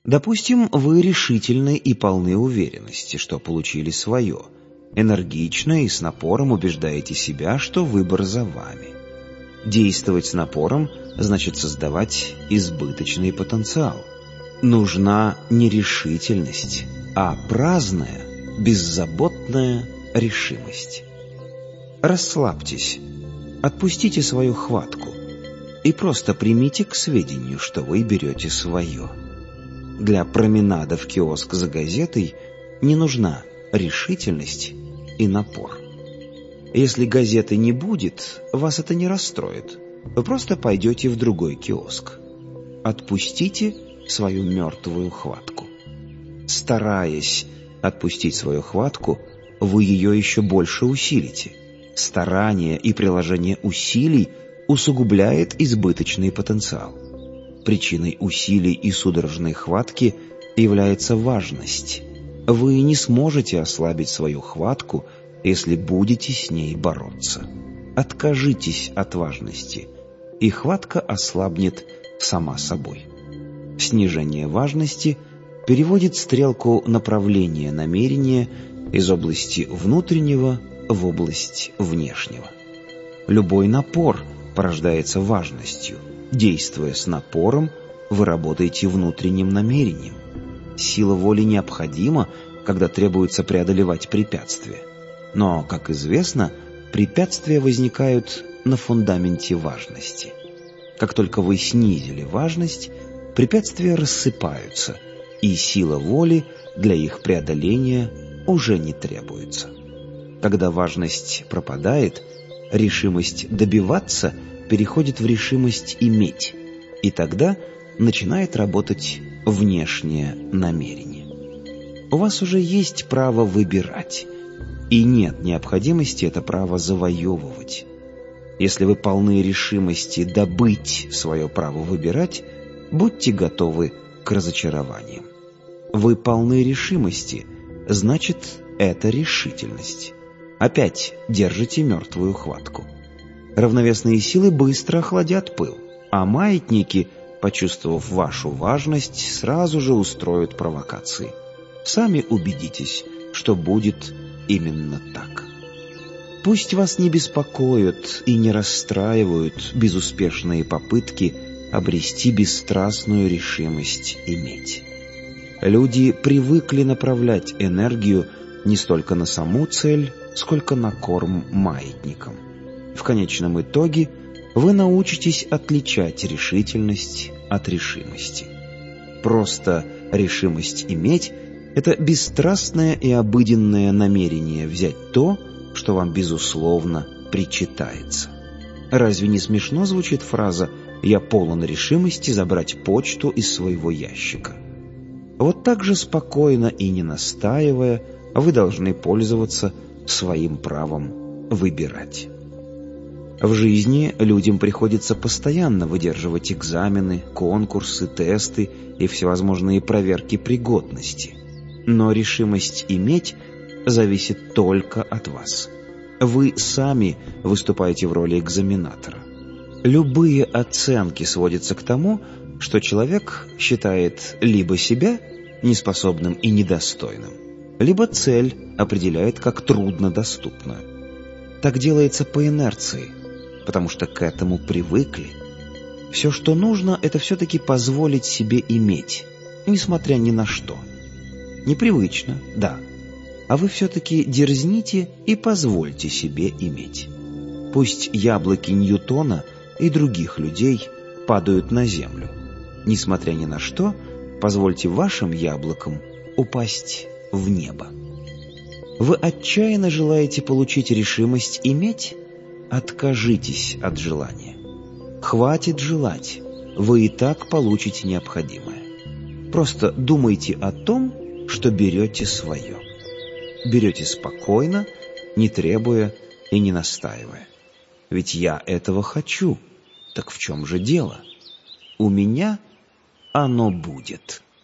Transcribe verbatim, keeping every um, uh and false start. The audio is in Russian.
Допустим, вы решительны и полны уверенности, что получили свое. Энергично и с напором убеждаете себя, что выбор за вами. Действовать с напором значит создавать избыточный потенциал. Нужна не решительность, а праздная, беззаботная решимость. Расслабьтесь, отпустите свою хватку и просто примите к сведению, что вы берете свое. Для променада в киоск за газетой не нужна решительность и напор. Если газеты не будет, вас это не расстроит. Вы просто пойдете в другой киоск. Отпустите свою мертвую хватку. Стараясь отпустить свою хватку, вы ее еще больше усилите. Старание и приложение усилий усугубляет избыточный потенциал. Причиной усилий и судорожной хватки является важность. Вы не сможете ослабить свою хватку, если будете с ней бороться. Откажитесь от важности, и хватка ослабнет сама собой. Снижение важности переводит стрелку направления намерения из области внутреннего в область внешнего. Любой напор порождается важностью. Действуя с напором, вы работаете внутренним намерением. Сила воли необходима, когда требуется преодолевать препятствия. Но, как известно, препятствия возникают на фундаменте важности. Как только вы снизили важность, препятствия рассыпаются, и сила воли для их преодоления уже не требуется. Когда важность пропадает, решимость добиваться переходит в решимость иметь, и тогда начинает работать внешнее намерение. У вас уже есть право выбирать, и нет необходимости это право завоевывать. Если вы полны решимости добыть свое право выбирать, будьте готовы к разочарованиям. Вы полны решимости, значит, это решительность. Опять держите мертвую хватку. Равновесные силы быстро охладят пыл, а маятники, почувствовав вашу важность, сразу же устроят провокации. Сами убедитесь, что будет именно так. Пусть вас не беспокоят и не расстраивают безуспешные попытки обрести бесстрастную решимость иметь. Люди привыкли направлять энергию не столько на саму цель, сколько на корм маятникам. В конечном итоге вы научитесь отличать решительность от решимости. Просто решимость иметь – это бесстрастное и обыденное намерение взять то, что вам, безусловно, причитается. Разве не смешно звучит фраза «я полон решимости забрать почту из своего ящика»? Вот так же спокойно и не настаивая, вы должны пользоваться своим правом выбирать. В жизни людям приходится постоянно выдерживать экзамены, конкурсы, тесты и всевозможные проверки пригодности. Но решимость иметь зависит только от вас. Вы сами выступаете в роли экзаменатора. Любые оценки сводятся к тому, что человек считает либо себя неспособным и недостойным, либо цель определяет как труднодоступную. Так делается по инерции, потому что к этому привыкли. Все, что нужно, это все-таки позволить себе иметь, несмотря ни на что. Непривычно, да, а вы все-таки дерзните и позвольте себе иметь. Пусть яблоки Ньютона и других людей падают на землю. Несмотря ни на что, позвольте вашим яблокам упасть в небо. Вы отчаянно желаете получить решимость иметь? Откажитесь от желания. Хватит желать, вы и так получите необходимое. Просто думайте о том, что берете свое. Берете спокойно, не требуя и не настаивая. Ведь я этого хочу. Так в чем же дело? У меня оно будет.